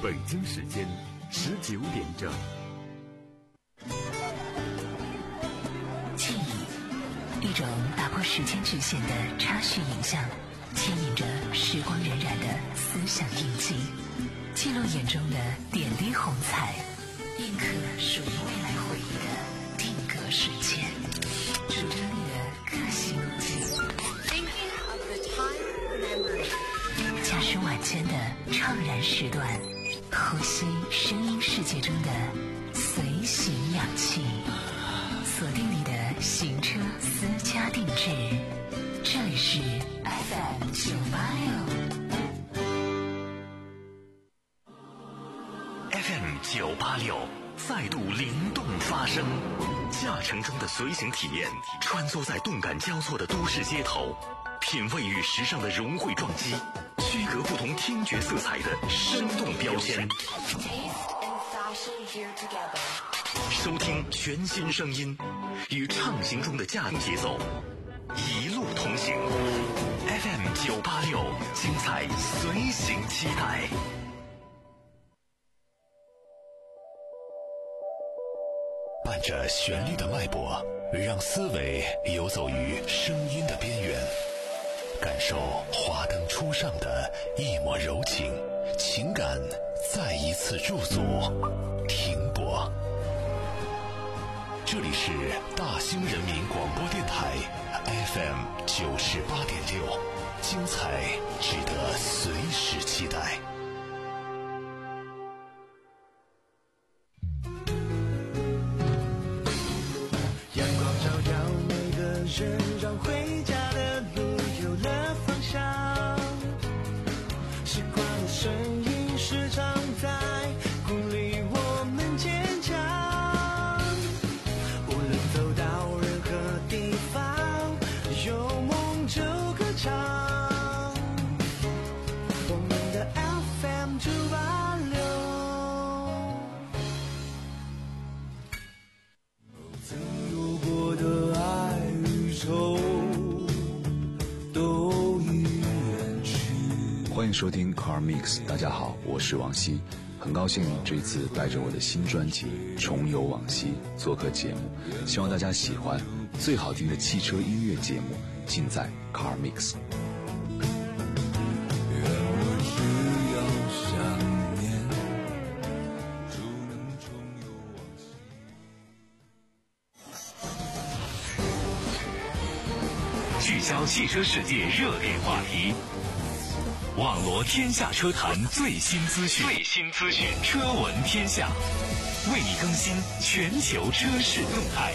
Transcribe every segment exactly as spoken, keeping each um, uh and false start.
北京时间十九点整。 记忆，一种打破时间局限的插叙影像，牵引着时光荏苒的思想印记，记录眼中的点滴红彩，印刻属于未来回忆的定格瞬间，主张力的个性路径。驾驶晚间的怅然时段，呼吸声音世界中的随行氧气，锁定你的行车私家定制。这里是 F M 九八六 F M 九八六再度灵动发声，驾乘中的随行体验，穿梭在动感交错的都市街头，品味与时尚的融汇撞击，区隔不同听觉色彩的生动标签，收听全新声音，与畅行中的驾节奏一路同行。 F M 九八六，精彩随行期待。伴着旋律的脉搏，让思维游走于声音的边缘，感受华灯初上的一抹柔情，情感再一次驻足停泊。这里是大兴人民广播电台 F M 九十八点六，精彩值得随时期待。 阳光照耀每个人，让回家的路有了方向。时光的身影时常在鼓励我们坚强。无论走到任何地方，有梦就歌唱。我们的 F M 九八六。曾有过的爱与愁都已远去。 欢迎收听 Car Mix， 大家好，我是王希，很高兴这次带着我的新专辑《重游往昔》做客节目，希望大家喜欢。最好听的汽车音乐节目尽在 Car Mix。 愿我只要想念，就能重游往昔。 聚焦汽车世界热点话题，网罗天下车坛最新资讯，最新资讯，车闻天下，为你更新全球车市动态。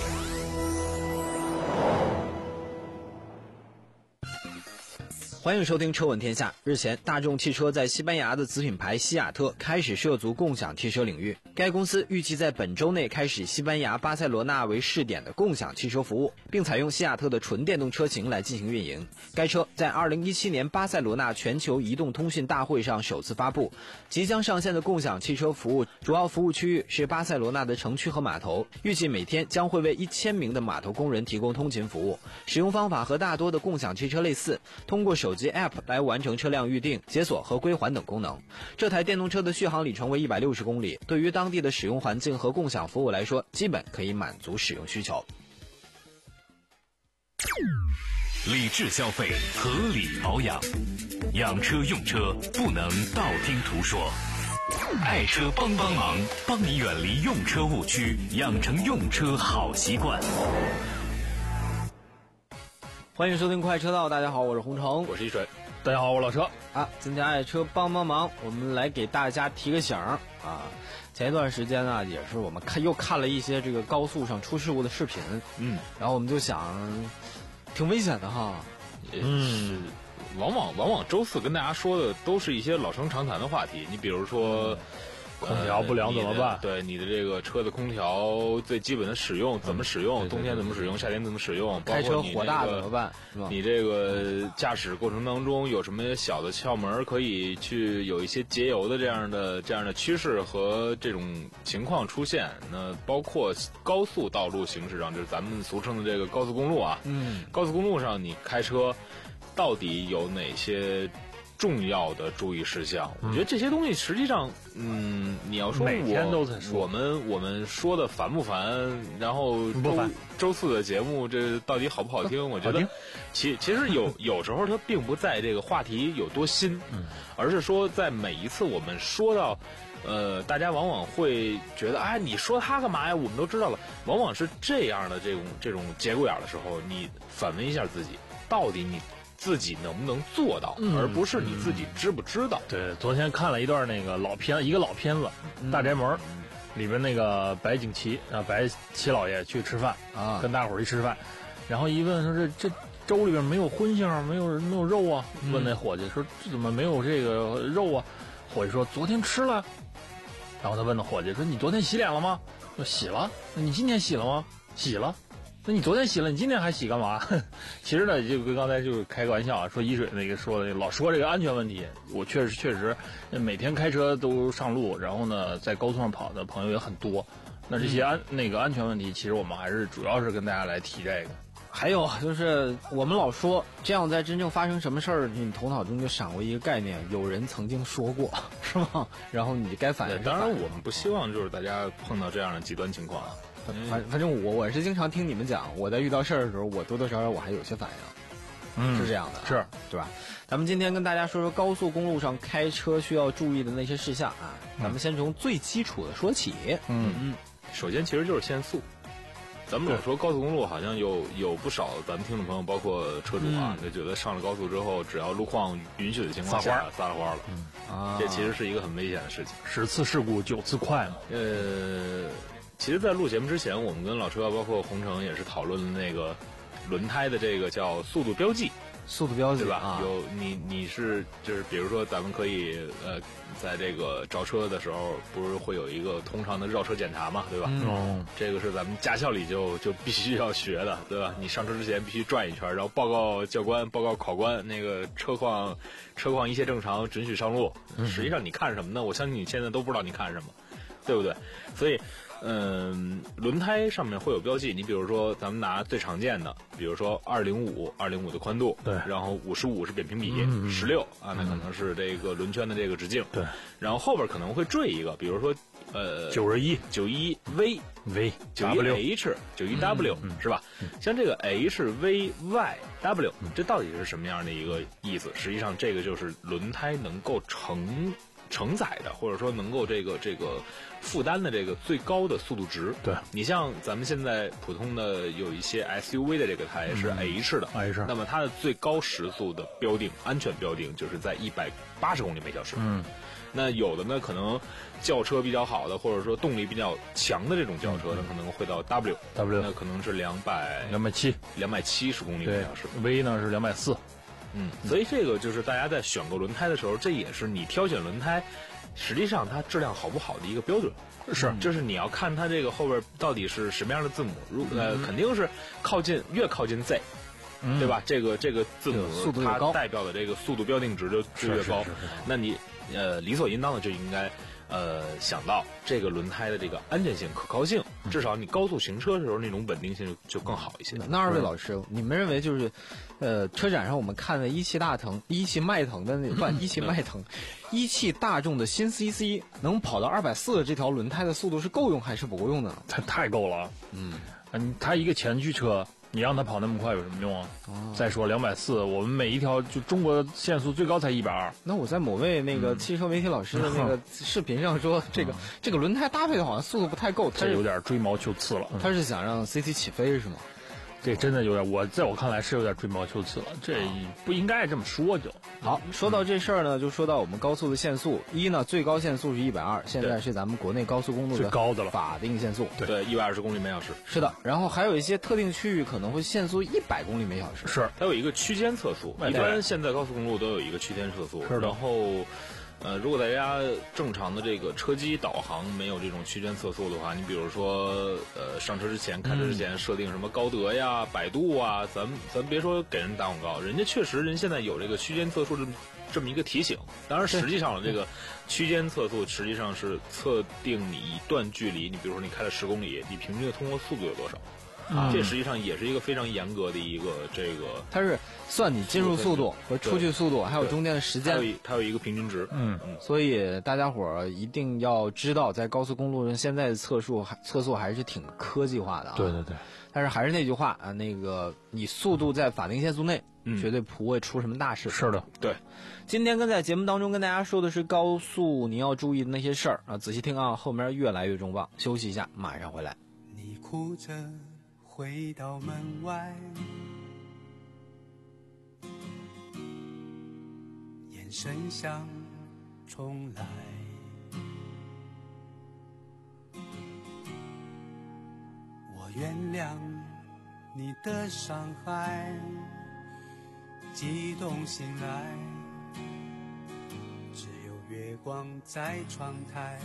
欢迎收听车闻天下。日前，大众汽车在西班牙的子品牌西雅特开始涉足共享汽车领域。该公司预计在本周内开始西班牙巴塞罗那为试点的共享汽车服务，并采用西雅特的纯电动车型来进行运营。该车在二零一七年巴塞罗那全球移动通讯大会上首次发布。即将上线的共享汽车服务主要服务区域是巴塞罗那的城区和码头，预计每天将会为一千名的码头工人提供通勤服务。使用方法和大多的共享汽车类似，通过手机 App 来完成车辆预订、解锁和归还等功能。这台电动车的续航里程为一百六十公里，对于当地的使用环境和共享服务来说，基本可以满足使用需求。 理智消费，合理保养，养车用车不能道听途说。爱车帮帮忙，帮你远离用车误区，养成用车好习惯。 欢迎收听快车道，大家好，我是洪城， 我是一水，大家好，我是老车啊。今天爱车帮帮忙，我们来给大家提个醒啊。前一段时间呢，也是我们看又看了一些这个高速上出事故的视频， 嗯， 然后我们就想，挺危险的哈。 嗯，往往往往周四跟大家说的都是一些老生常谈的话题，你比如说。嗯空调不良怎么办？对你的这个车的空调最基本的使用怎么使用？嗯、冬天怎么使用？夏天怎么使用？ 开车火大怎么办？ 你这个驾驶过程当中有什么小的窍门可以去有一些节油的这样的这样的趋势和这种情况出现？那包括高速道路行驶上，就是咱们俗称的这个高速公路啊。 嗯， 高速公路上你开车到底有哪些重要的注意事项。嗯、我觉得这些东西实际上，嗯，你要说我每天都在说， 我们我们说的烦不烦？然后周周四的节目这到底好不好听？我觉得其其实有有时候它并不在这个话题有多新，嗯、而是说在每一次我们说到。呃，大家往往会觉得，哎，你说他干嘛呀？我们都知道了。往往是这样的这种这种节骨眼的时候，你反问一下自己，到底你自己能不能做到，嗯、而不是你自己知不知道。 对，昨天看了一段那个老片，一个老片子《大宅门》，嗯、里边那个白景琦啊，白齐老爷去吃饭啊，跟大伙儿一吃饭，然后一问说这这粥里边没有荤腥，没有没有肉啊？嗯、问那伙计说这怎么没有这个肉啊？伙计说昨天吃了。然后他问那伙计说：“你昨天洗脸了吗？”说：“洗了。”那你今天洗了吗？洗了。那你昨天洗了，你今天还洗干嘛？其实呢，就跟刚才就是开个玩笑啊，说一水那个说的，老说这个安全问题，我确实确实每天开车都上路，然后呢在高速上跑的朋友也很多。那这些安、嗯、那个安全问题，其实我们还是主要是跟大家来提这个。 还有就是我们老说这样，在真正发生什么事儿，你头脑中就闪过一个概念，有人曾经说过，是吗？然后你该反应。 当然，我们不希望就是大家碰到这样的极端情况。 反反正我我是经常听你们讲，我在遇到事儿的时候，我多多少少我还有些反应，嗯，是这样的， 是对吧？咱们今天跟大家说说高速公路上开车需要注意的那些事项啊。咱们先从最基础的说起。 嗯嗯，首先其实就是限速。咱们老说高速公路好像有有不少咱们听众朋友，包括车主啊，就、嗯、觉得上了高速之后，只要路况允许的情况下撒了欢了，嗯啊，这其实是一个很危险的事情。 十次事故九次快嘛。 呃，其实，在录节目之前，我们跟老车包括洪城也是讨论那个轮胎的这个叫速度标记。 速度标记对吧？ 啊、 有你你是就是比如说咱们可以呃，在这个招车的时候，不是会有一个通常的绕车检查嘛，对吧？ 嗯， 这个是咱们驾校里就就必须要学的，对吧？你上车之前必须转一圈，然后报告教官、报告考官，那个车况车况一切正常，准许上路。嗯、实际上你看什么呢？我相信你现在都不知道你看什么，对不对？所以。嗯，轮胎上面会有标记。你比如说，咱们拿最常见的，比如说二零五，二零五的宽度， 对， 然后五十五是扁平比，十六、嗯、啊，那可能是这个轮圈的这个直径， 对。 然后后边可能会缀一个，比如说，呃， 九十一、 九一 V、 V、 九一 H、九一 W，、嗯、是吧？嗯、像这个 H、V、Y、W，、嗯、这到底是什么样的一个意思？实际上，这个就是轮胎能够承承载的，或者说能够这个这个负担的这个最高的速度值。 对， 你像咱们现在普通的有一些 S U V 的这个胎是 H 的、 嗯、H， 那么它的最高时速的标定，安全标定就是在一百八十公里每小时。 嗯， 那有的呢，可能轿车比较好的，或者说动力比较强的这种轿车呢，可能会到 W W， 那可能是两百两百七两百七十公里每小时。 V 呢是两百四。 嗯，所以这个就是大家在选购轮胎的时候，这也是你挑选轮胎，实际上它质量好不好的一个标准。 是， 就是你要看它这个后边到底是什么样的字母，如呃、嗯、肯定是靠近越靠近 Z，、嗯、对吧？这个这个字母速度它代表的这个速度标定值就就越高。那你呃理所应当的就应该呃想到这个轮胎的这个安全性、可靠性，至少你高速行车的时候那种稳定性就就更好一些。 那二位老师，你们认为就是，呃，车展上我们看的一汽大腾、一汽迈腾的那不，一汽迈腾、一汽大众的新 C C 能跑到二百四的这条轮胎的速度是够用还是不够用的？ 它太够了。嗯，嗯，它一个前驱车。你让它跑那么快有什么用啊？哦、再说两百四，我们每一条就中国限速最高才一百二。 那我在某位那个汽车媒体老师的那个视频上说，嗯、这个、嗯、这个轮胎搭配的好像速度不太够， 这有点追毛求疵了。 他是想让 C C 起飞是吗？ 这真的有点，我在我看来是有点追毛求疵了，这不应该这么说就。 好，说到这事儿呢，就说到我们高速的限速，一呢最高限速是一百二，现在是咱们国内高速公路的最高的了法定限速， 对，一百二十公里每小时。 是的，然后还有一些特定区域可能会限速一百公里每小时， 是， 它有一个区间测速，一般现在高速公路都有一个区间测速， 是的， 然后。呃，如果大家正常的这个车机导航没有这种区间测速的话，你比如说，呃，上车之前、开车之前设定什么高德呀、百度啊，咱咱别说给人打广告，人家确实人现在有这个区间测速这么这么一个提醒。当然，实际上这个区间测速实际上是测定你一段距离，你比如说你开了十公里，你平均的通过速度有多少。 啊，这实际上也是一个非常严格的一个这个， 它是算你进入速度和出去速度，还有中间的时间， 它有它有一个平均值。 嗯嗯，所以大家伙儿一定要知道，在高速公路上现在的测速还测速还是挺科技化的啊。 对对对。 但是还是那句话啊，那个你速度在法定限速内，嗯，绝对不会出什么大事。 是的， 对。 今天跟在节目当中跟大家说的是高速你要注意的那些事儿啊，仔细听啊，后面越来越重磅。休息一下，马上回来。 你哭着回到门外，眼神像重来，我原谅你的伤害，激动醒来，只有月光在窗台。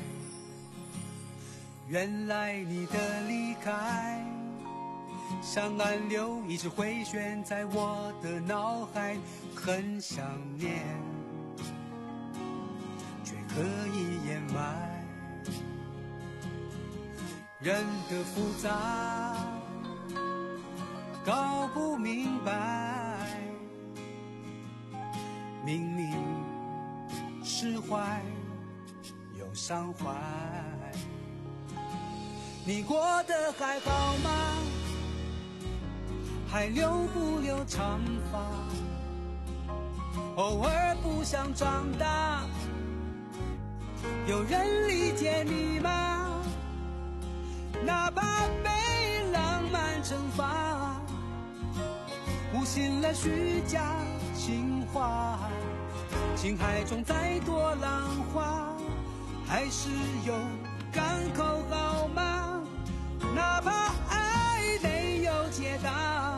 原来你的离开像暗流一直回旋在我的脑海，很想念却可以掩埋，人的复杂搞不明白，明明释怀又伤怀，你过得还好吗？还留不留长发？偶尔不想长大，有人理解你吗？哪怕被浪漫惩罚，误信了虚假情话，情海中再多浪花，还是有港口好吗？哪怕爱没有解答，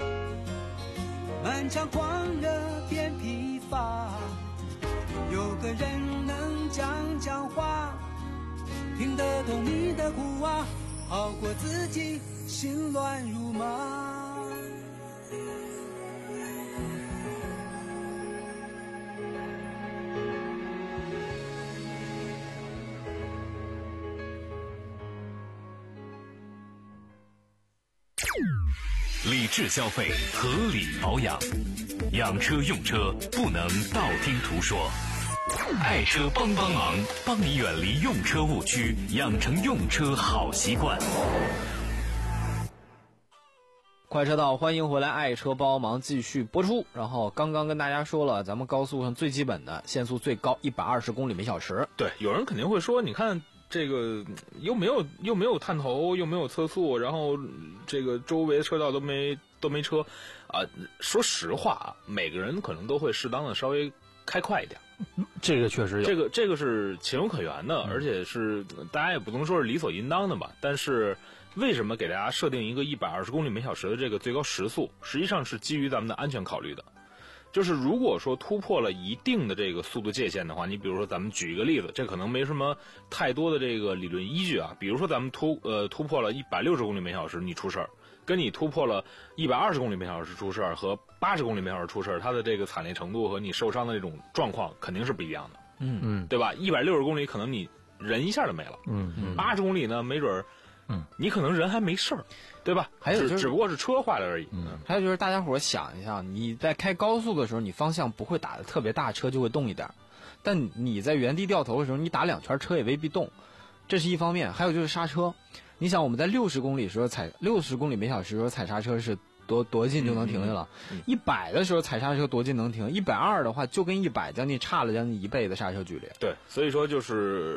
漫长狂热变疲乏，有个人能讲讲话，听得懂你的苦啊，好过自己心乱如麻。 理智消费，合理保养，养车用车不能道听途说。爱车帮帮忙，帮你远离用车误区，养成用车好习惯。 快车道，欢迎回来，爱车帮忙继续播出。然后刚刚跟大家说了，咱们高速上最基本的限速最高一百二十公里每小时。 对，有人肯定会说，你看这个又没有又没有探头，又没有测速，然后这个周围的车道都没都没车啊。说实话啊，每个人可能都会适当的稍微开快一点。 这个确实有， 这个这个是情有可原的， 嗯、 而且是大家也不能说是理所应当的吧。但是为什么给大家设定一个一百二十公里每小时的这个最高时速，实际上是基于咱们的安全考虑的。就是如果说突破了一定的这个速度界限的话，你比如说咱们举一个例子，这可能没什么太多的这个理论依据啊。比如说咱们突呃突破了一百六十公里每小时，你出事儿，跟你突破了一百二十公里每小时出事儿和八十公里每小时出事儿，它的这个惨烈程度和你受伤的这种状况肯定是不一样的。 嗯嗯， 对吧？一百六十公里可能你人一下就没了， 嗯嗯， 八十公里呢，没准儿， 嗯， 你可能人还没事儿。对吧？ 还有就是， 只不过是车坏了而已。 嗯，还有就是，大家伙想一下，你在开高速的时候，你方向不会打得特别大，车就会动一点；但你在原地掉头的时候，你打两圈车也未必动，这是一方面。还有就是刹车，你想我们在六十公里时候踩六十公里每小时时候踩刹车是多多近就能停下了，一百、嗯嗯、的时候踩刹车多近能停，一百二的话就跟一百将近差了将近一倍的刹车距离。 对，所以说就是。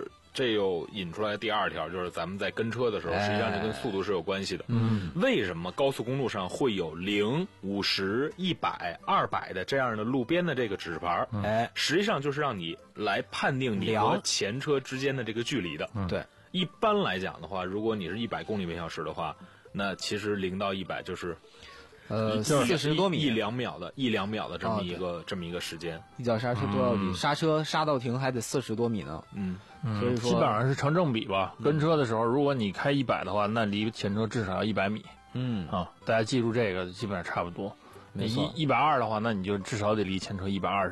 这又引出来第二条，就是咱们在跟车的时候，实际上这跟速度是有关系的。 嗯， 为什么高速公路上会有零、五十、一百、二百的这样的路边的这个指示牌？ 哎， 实际上就是让你来判定你和前车之间的这个距离的。 对， 一般来讲的话，如果你是一百公里每小时的话，那其实零到一百就是。 呃，四十多米， 一两秒的，一两秒的这么一个、哦、这么一个时间， 一脚刹车多少米？ 嗯、 刹车刹到停还得四十多米呢。 嗯， 所以说基本上是成正比吧。嗯、跟车的时候，如果你开一百的话，那离前车至少要一百米。 嗯啊，大家记住这个，基本上差不多。 没错， 一一百二的话，那你就至少得离前车一百二十米。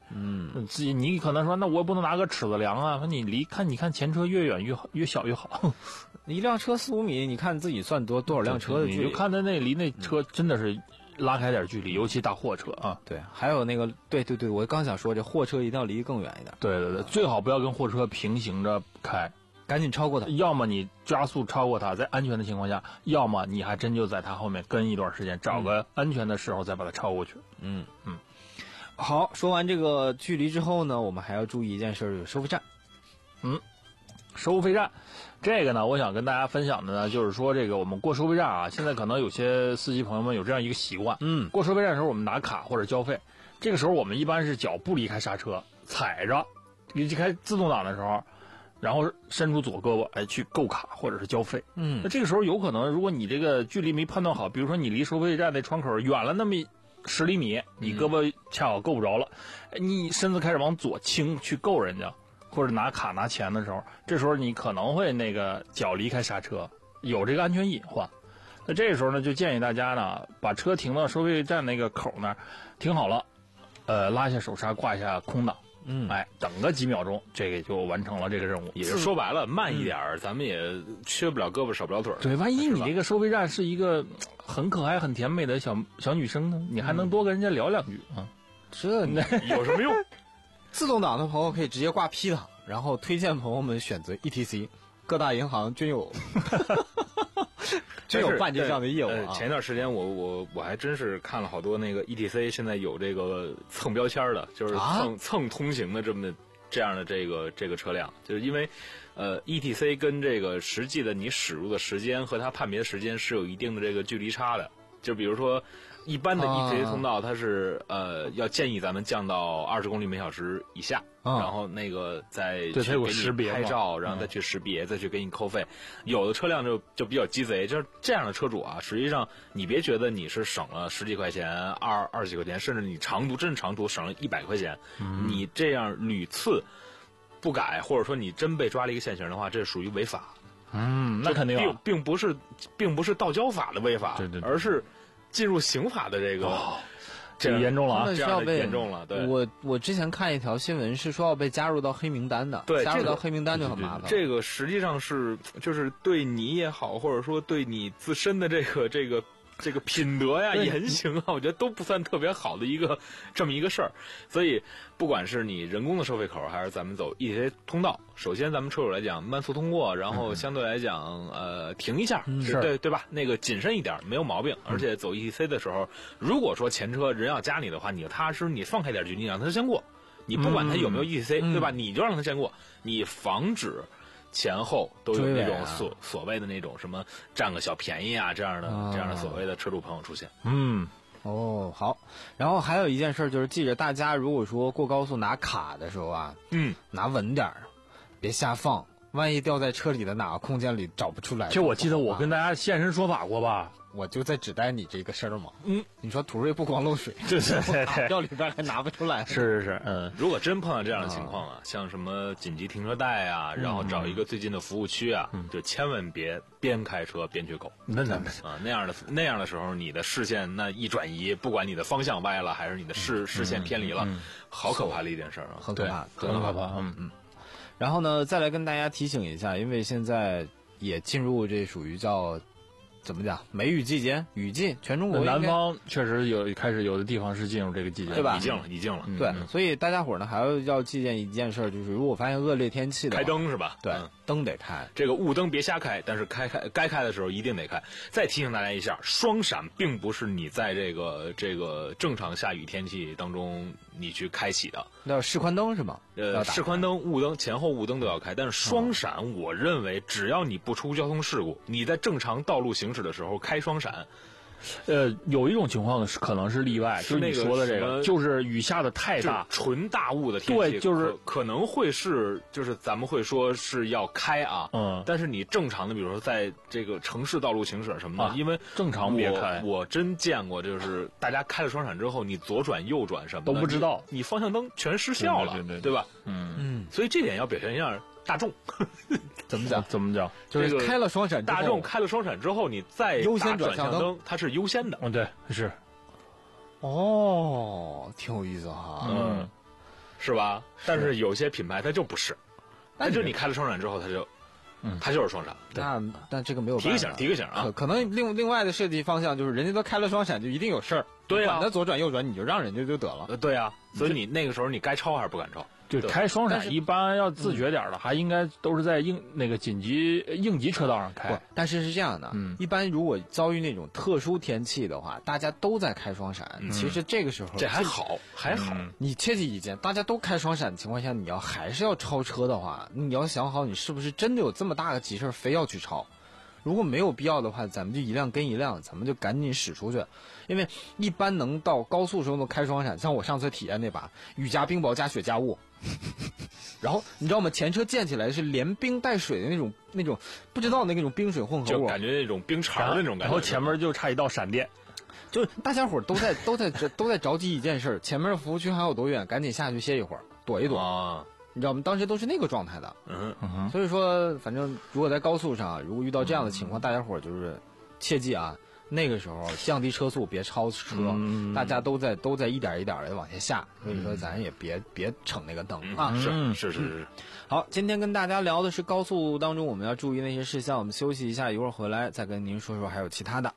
嗯，自己你可能说，那我不能拿个尺子量啊，说你离看你看前车越远越好，越小越好。 一辆车四五米，你看自己算多多少辆车的距离， 你就看它那离那车真的是拉开点距离，尤其大货车啊。 对，还有那个，对对对，我刚想说，这货车一定要离更远一点。 对对对，最好不要跟货车平行着开， 赶紧超过它。 要么你加速超过它，在安全的情况下；要么你还真就在它后面跟一段时间，找个安全的时候再把它超过去。 嗯嗯。好，说完这个距离之后呢，我们还要注意一件事，就是收费站。 嗯，收费站，这个呢，我想跟大家分享的呢，就是说这个我们过收费站啊，现在可能有些司机朋友们有这样一个习惯， 嗯， 过收费站的时候我们拿卡或者交费，这个时候我们一般是脚不离开刹车，踩着离开自动挡的时候，然后伸出左胳膊哎去够卡或者是交费， 嗯， 那这个时候有可能，如果你这个距离没判断好，比如说你离收费站那窗口远了那么十厘米，你胳膊恰好够不着了，嗯、你身子开始往左倾去够人家，或者拿卡拿钱的时候，这时候你可能会那个脚离开刹车，有这个安全隐患。那这个时候呢，就建议大家呢，把车停到收费站那个口那儿，停好了，呃，拉下手刹，挂一下空挡。嗯，哎，等个几秒钟，这个就完成了这个任务。 也就说白了，慢一点儿、嗯，咱们也缺不了胳膊少不了腿儿。 对，万一你这个收费站是一个很可爱、很甜美的小小女生呢，你还能多跟人家聊两句啊。 这有什么用？ 自动挡的朋友可以直接挂 P 档，然后推荐朋友们选择 E T C， 各大银行均有。真有办这样的业务、啊呃。前一段时间我我我还真是看了好多那个 E T C， 现在有这个蹭标签的，就是蹭、啊、蹭通行的这么这样的这个这个车辆，就是因为呃 E T C 跟这个实际的你驶入的时间和它判别时间是有一定的这个距离差的。就比如说一般的 E T C 通道，它是、啊、呃要建议咱们降到二十公里每小时以下。啊、然后那个再去给你拍照，然后再去识别，嗯、再去给你扣费。有的车辆就就比较鸡贼，就是这样的车主啊，实际上你别觉得你是省了十几块钱、二二十几块钱，甚至你长途真长途省了一百块钱，嗯、你这样屡次不改，或者说你真被抓了一个现行的话，这属于违法。 嗯，那肯定并并不是并不是道交法的违法， 对对对， 而是进入刑法的这个。 哦这个严重了啊！ 这样严重了。对， 我我之前看一条新闻是说要被加入到黑名单的， 对， 加入到黑名单就很麻烦。 这个实际上是就是对你也好，或者说对你自身的这个这个这个品德呀、言行啊，我觉得都不算特别好的一个这么一个事儿。所以，不管是你人工的收费口，还是咱们走 E T C 通道，首先咱们车主来讲慢速通过，然后相对来讲，呃，停一下， 嗯、 对对吧？那个谨慎一点没有毛病。而且走 E T C 的时候，如果说前车人要加你的话，你踏实，你放开点距离，你让他先过。你不管他有没有 E T C，、嗯、对吧？你就让他先过，你防止前后都有那种所、啊、所谓的那种什么占个小便宜啊这样的、啊、这样的所谓的车主朋友出现。 嗯。哦，好，然后还有一件事就是记着，大家如果说过高速拿卡的时候啊， 嗯， 拿稳点儿，别瞎放，万一掉在车里的哪个空间里找不出来。 就我记得我跟大家现身说法过吧， 我就在指代你这个事儿嘛。 嗯， 你说途锐不光漏水， 对对对对， 掉里边还拿不出来。 是是是，嗯， 如果真碰到这样的情况啊，啊像什么紧急停车带啊，然后找一个最近的服务区啊，嗯、就千万别边开车边去狗。 那那啊，那样的那样的时候，你的视线那一转移，不管你的方向歪了，还是你的视、嗯、视线偏离了， 嗯、 好可怕的一件事啊， 很可怕， 很可怕。嗯嗯。然后呢，再来跟大家提醒一下，因为现在也进入这属于叫怎么讲梅雨季节，雨季，全中国南方确实有开始有的地方是进入这个季节， 对吧？ 已经了，已经了。 嗯、对、嗯，所以大家伙呢还要要记见一件事，就是如果发现恶劣天气的开灯是吧？ 对， 嗯、 灯得开， 这个雾灯别瞎开，但是开开该开的时候一定得开。再提醒大家一下，双闪并不是你在这个这个正常下雨天气当中你去开启的， 那示宽灯是吗？ 呃，示宽灯、雾灯前后雾灯都要开，但是双闪，我认为只要你不出交通事故，你在正常道路行驶的时候开双闪。 呃，有一种情况是可能是例外， 是你说的这个，就是雨下的太大， 纯大雾的天气， 对，就是可能会是，就是咱们会说是要开啊， 嗯， 但是你正常的，比如说在这个城市道路行驶什么的， 啊、 因为正常别开， 我真见过，就是大家开了双闪之后，你左转右转什么的都不知道， 你, 你方向灯全失效了， 对对 对, 对, 对吧？ 嗯嗯， 所以这点要表现一下大众。 怎么讲？ 怎么讲？ 就是开了双闪， 大众开了双闪之后，你再优先转向灯，它是优先的。 嗯，对，是。 哦，挺有意思哈。 嗯， 是吧？但是有些品牌它就不是，但就你开了双闪之后，它就。嗯，它就是双闪。 那那这个没有办法提个醒，提个醒啊！ 可可能另另外的设计方向就是，人家都开了双闪，就一定有事儿。 对啊， 管他左转右转，你就让人家就得了。 呃，对啊，所以你那个时候你该超还是不敢超？ 对，开双闪一般要自觉点的，还应该都是在应那个紧急应急车道上开。 但是是这样的，嗯，一般如果遭遇那种特殊天气的话，大家都在开双闪，其实这个时候这还好，还好。 你切记一件，大家都开双闪的情况下，你要还是要超车的话，你要想好你是不是真的有这么大个急事非要去超。如果没有必要的话，咱们就一辆跟一辆，咱们就赶紧驶出去。因为一般能到高速时候都开双闪，像我上次体验那把雨加冰雹加雪加雾，然后你知道吗？前车溅起来是连冰带水的那种那种，不知道那种冰水混合物， 就感觉那种冰碴的那种感觉。 然后前面就差一道闪电， 就是大家伙都在都在都在着急一件事，前面服务区还有多远，赶紧下去歇一会儿，躲一躲。啊你知道吗？当时都是那个状态的， 嗯嗯，所以说，反正如果在高速上，如果遇到这样的情况，嗯、大家伙就是切记啊，那个时候降低车速，别超车，嗯、大家都在都在一点一点的往下下，所以说咱也别别逞那个灯、嗯、啊， 是是是是。 好，今天跟大家聊的是高速当中我们要注意那些事项，我们休息一下，一会儿回来再跟您说说还有其他的。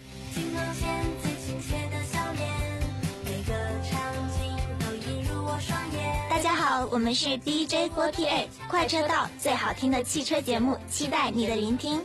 大家好，我们是 D J 四十八 快车道，最好听的汽车节目，期待你的聆听。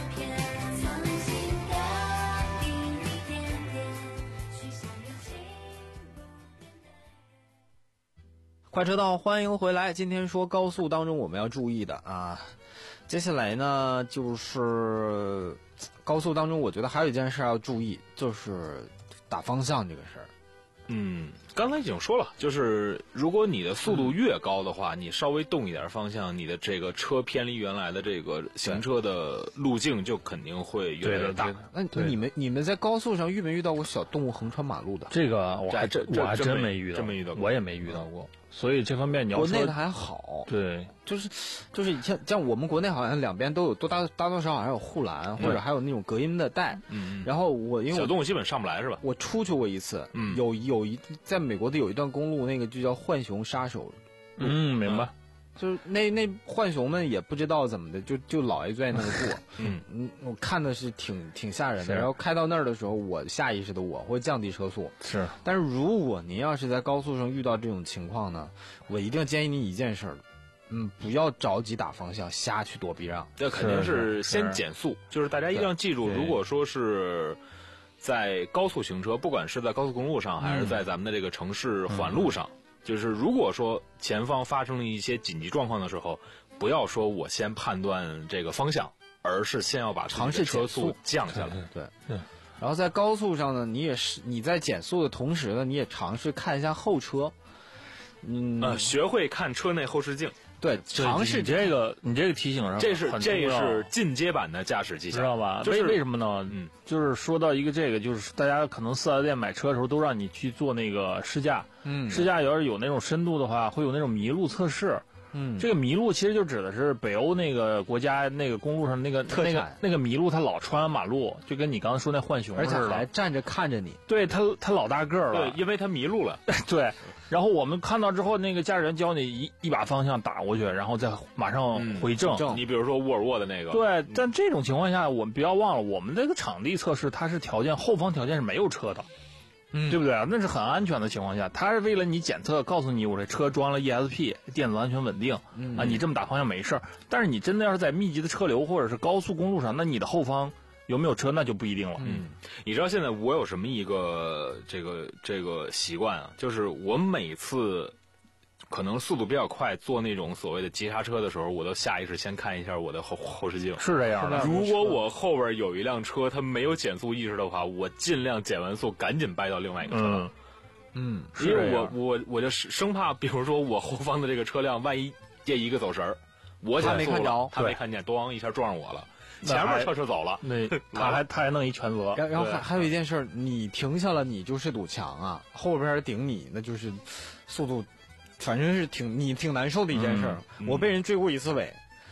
快车道，欢迎回来。今天说高速当中我们要注意的啊，接下来呢就是高速当中，我觉得还有一件事要注意，就是打方向这个事儿。 嗯，刚才已经说了，就是如果你的速度越高的话，嗯、你稍微动一点方向，你的这个车偏离原来的这个行车的路径，就肯定会越来越大。 那你们你们在高速上遇没遇到过小动物横穿马路的？ 这个我还真我还真没遇到， 真没遇到过， 我也没遇到过。所以这方面你要说国内的还好， 对， 就是就是像像我们国内好像两边都有多大大多少好像有护栏，或者还有那种隔音的带。 嗯， 然后我因为小动物基本上不来是吧？ 我出去过一次， 嗯， 有有一在美国的有一段公路，那个就叫浣熊杀手。 嗯，明白。 就是那那浣熊们也不知道怎么的，就就老爱在那个过。 嗯嗯，我看的是挺挺吓人的。然后开到那儿的时候，我下意识的我会降低车速。 是， 但是如果您要是在高速上遇到这种情况呢，我一定建议您一件事儿，嗯，不要着急打方向，瞎去躲避让。 这肯定是先减速，就是大家一定要记住，如果说是在高速行车，不管是在高速公路上，还是在咱们的这个城市环路上。嗯就是如果说前方发生了一些紧急状况的时候，不要说我先判断这个方向，而是先要把尝试车速降下来。 对 对, 对。然后在高速上呢，你也是你在减速的同时呢，你也尝试看一下后车。嗯， 呃，学会看车内后视镜。 对，尝试这个，你这个提醒上， 这是这是进阶版的驾驶技巧， 知道吧？ 就是为为什么呢？嗯，就是说到一个这个，就是大家可能四 S 店买车的时候都让你去做那个试驾， 嗯， 试驾要是有那种深度的话，会有那种麋鹿测试。 嗯， 这个麋鹿其实就指的是北欧那个国家那个公路上那个特产那个那个麋鹿，它老穿马路，就跟你刚刚说那浣熊似的， 而且还站着看着你。 对，它它老大个儿了， 对，因为它迷路了。 对，然后我们看到之后，那个驾驶员教你一一把方向打过去，然后再马上回正。 嗯、你比如说沃尔沃的那个。 对，但这种情况下，我们不要忘了，我们这个场地测试它是条件后方条件是没有车的。 嗯， 对不对啊？那是很安全的情况下，它是为了你检测，告诉你我这车装了 E S P 电子安全稳定， 嗯啊，你这么打方向没事儿。但是你真的要是在密集的车流或者是高速公路上，那你的后方有没有车那就不一定了。 嗯，你知道现在我有什么一个这个这个习惯啊？就是我每次可能速度比较快，做那种所谓的急刹车的时候，我都下意识先看一下我的后后视镜。 是这样的。 如果我后边有一辆车，它没有减速意识的话，我尽量减完速赶紧掰到另外一个车道。 嗯， 嗯， 因为我我我就生怕，比如说我后方的这个车辆，万一这一个走神儿，我他没看着， 他没看见，咣一下撞上我了。前面车车走了， 那他还他还弄一全责。 然后还还有一件事，你停下了，你就是堵墙啊，后边顶你，那就是速度。反正是挺你挺难受的一件事儿、嗯嗯，我被人追过一次尾，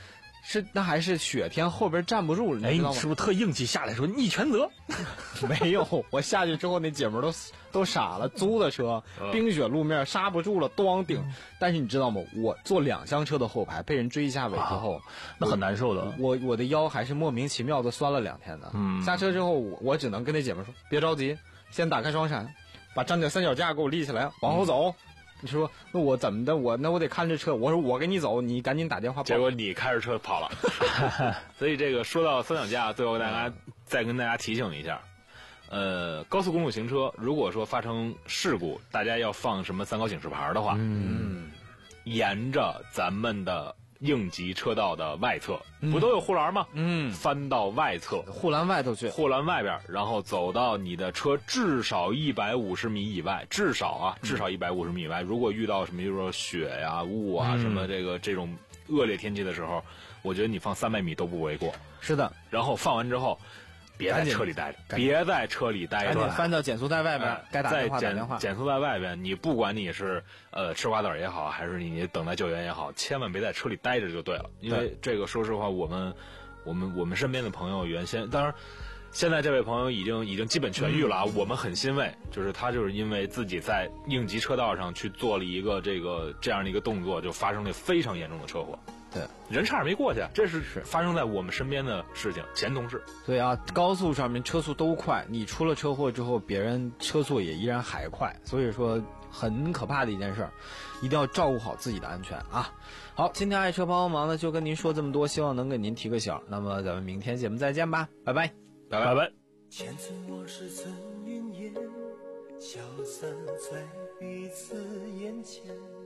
是那还是雪天后边站不住了， 哎， 你知道吗？ 你是不是特硬气下来说逆全责？ 没有，我下去之后那姐们儿都都傻了，租的车，冰雪路面刹不住了，咣顶。但是你知道吗？我坐两厢车的后排，被人追一下尾之后， 啊、那很难受的。 我我的腰还是莫名其妙的酸了两天的。嗯，下车之后我我只能跟那姐们儿说，别着急，先打开双闪，把站在三脚架给我立起来，往后走。嗯，你说那我怎么的？我那我得看这车。我说我给你走，你赶紧打电话。 结果你开着车跑了。所以这个说到三脚架，最后大家再跟大家提醒一下，呃，高速公路行车如果说发生事故，大家要放什么三高警示牌的话，嗯，沿着咱们的应急车道的外侧，嗯、不都有护栏吗？嗯，翻到外侧， 护栏外头去， 护栏外边，然后走到你的车至少一百五十米以外，至少啊，至少一百五十米以外。如果遇到什么，比如说雪呀、啊、雾啊、嗯、什么这个这种恶劣天气的时候，我觉得你放三百米都不为过。 是的， 然后放完之后，别在车里待着，别在车里待着， 赶紧翻到减速带外边，哎、该打电话打电话。 减速带外边，你不管你是呃吃瓜子也好，还是你等待救援也好，千万别在车里待着就对了。因为这个，说实话，我们我们我们身边的朋友原先，当然现在这位朋友已经已经基本痊愈了啊，嗯、我们很欣慰，就是他就是因为自己在应急车道上去做了一个这个这样的一个动作，就发生了非常严重的车祸。 对， 人差点没过去，这是发生在我们身边的事情，前同事。 对啊，高速上面车速都快，你出了车祸之后，别人车速也依然还快，所以说很可怕的一件事儿，一定要照顾好自己的安全啊！好，今天爱车帮帮忙呢，就跟您说这么多，希望能给您提个醒。那么咱们明天节目再见吧，拜拜， 拜拜拜拜。 前尘往事曾云烟，消散在彼此眼前。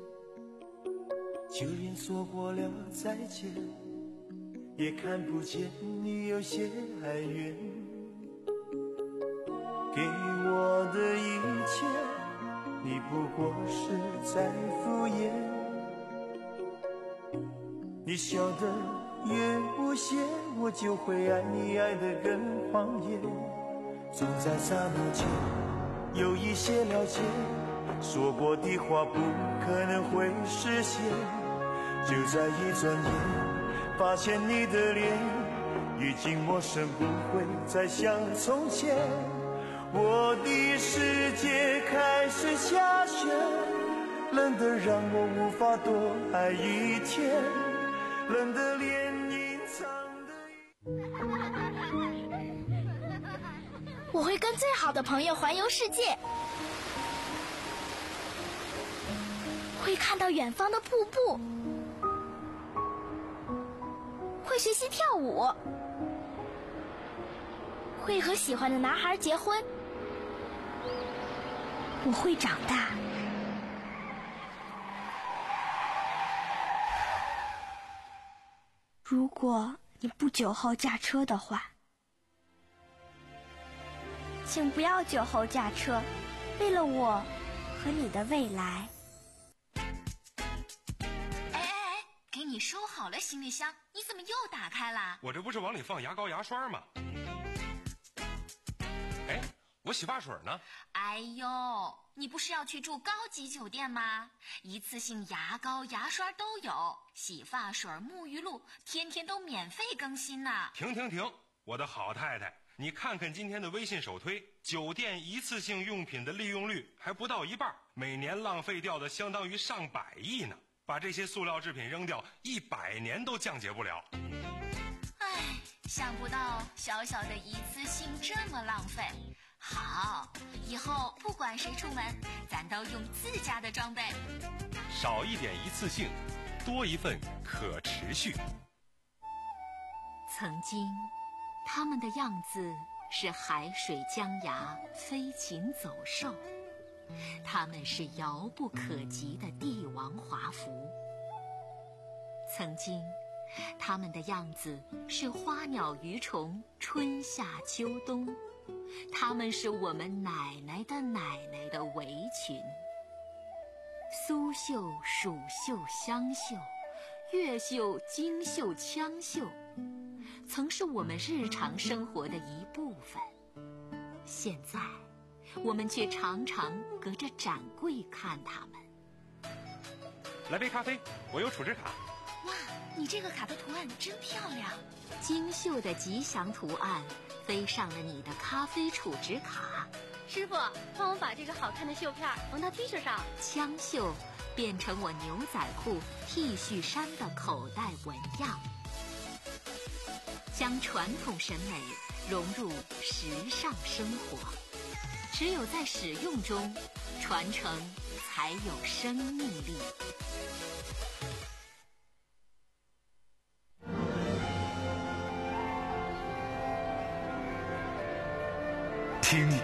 就连说过了再见，也看不见你有些哀怨。给我的一切，你不过是在敷衍。你笑得越无邪，我就会爱你爱得更狂野。总在刹那间有一些了解，说过的话不可能会实现。就在一转眼，发现你的脸已经陌生，不会再像从前。我的世界开始下雪，冷得让我无法多爱一天，冷得连隐藏的。我会跟最好的朋友环游世界，会看到远方的瀑布，会学习跳舞，会和喜欢的男孩结婚。我会长大。如果你不酒后驾车的话，请不要酒后驾车，为了我和你的未来。 给你收好了行李箱，你怎么又打开了？ 我这不是往里放牙膏牙刷吗？哎，我洗发水呢？ 哎呦，你不是要去住高级酒店吗？一次性牙膏牙刷都有，洗发水沐浴露天天都免费更新呢。 停停停，我的好太太，你看看今天的微信首推，酒店一次性用品的利用率还不到一半，每年浪费掉的相当于上百亿呢。把这些塑料制品扔掉，一百年都降解不了。 唉，想不到小小的一次性这么浪费。好，以后不管谁出门，咱都用自家的装备。 少一点一次性，多一份可持续。 曾经，他们的样子是海水江崖，飞禽走兽。他们是遥不可及的帝王华服。曾经，他们的样子是花鸟鱼虫，春夏秋冬。他们是我们奶奶的奶奶的围裙。苏绣、蜀绣、湘绣，越绣、京绣、羌绣，曾是我们日常生活的一部分。现在我们却常常隔着展柜看他们。 来杯咖啡，我有储值卡。 哇，你这个卡的图案真漂亮！精绣的吉祥图案飞上了你的咖啡储值卡。 师傅，帮我把这个好看的绣片缝到 T 恤上。 枪绣变成我牛仔裤、T 恤衫的口袋纹样，将传统审美融入时尚生活。只有在使用中，传承才有生命力。 听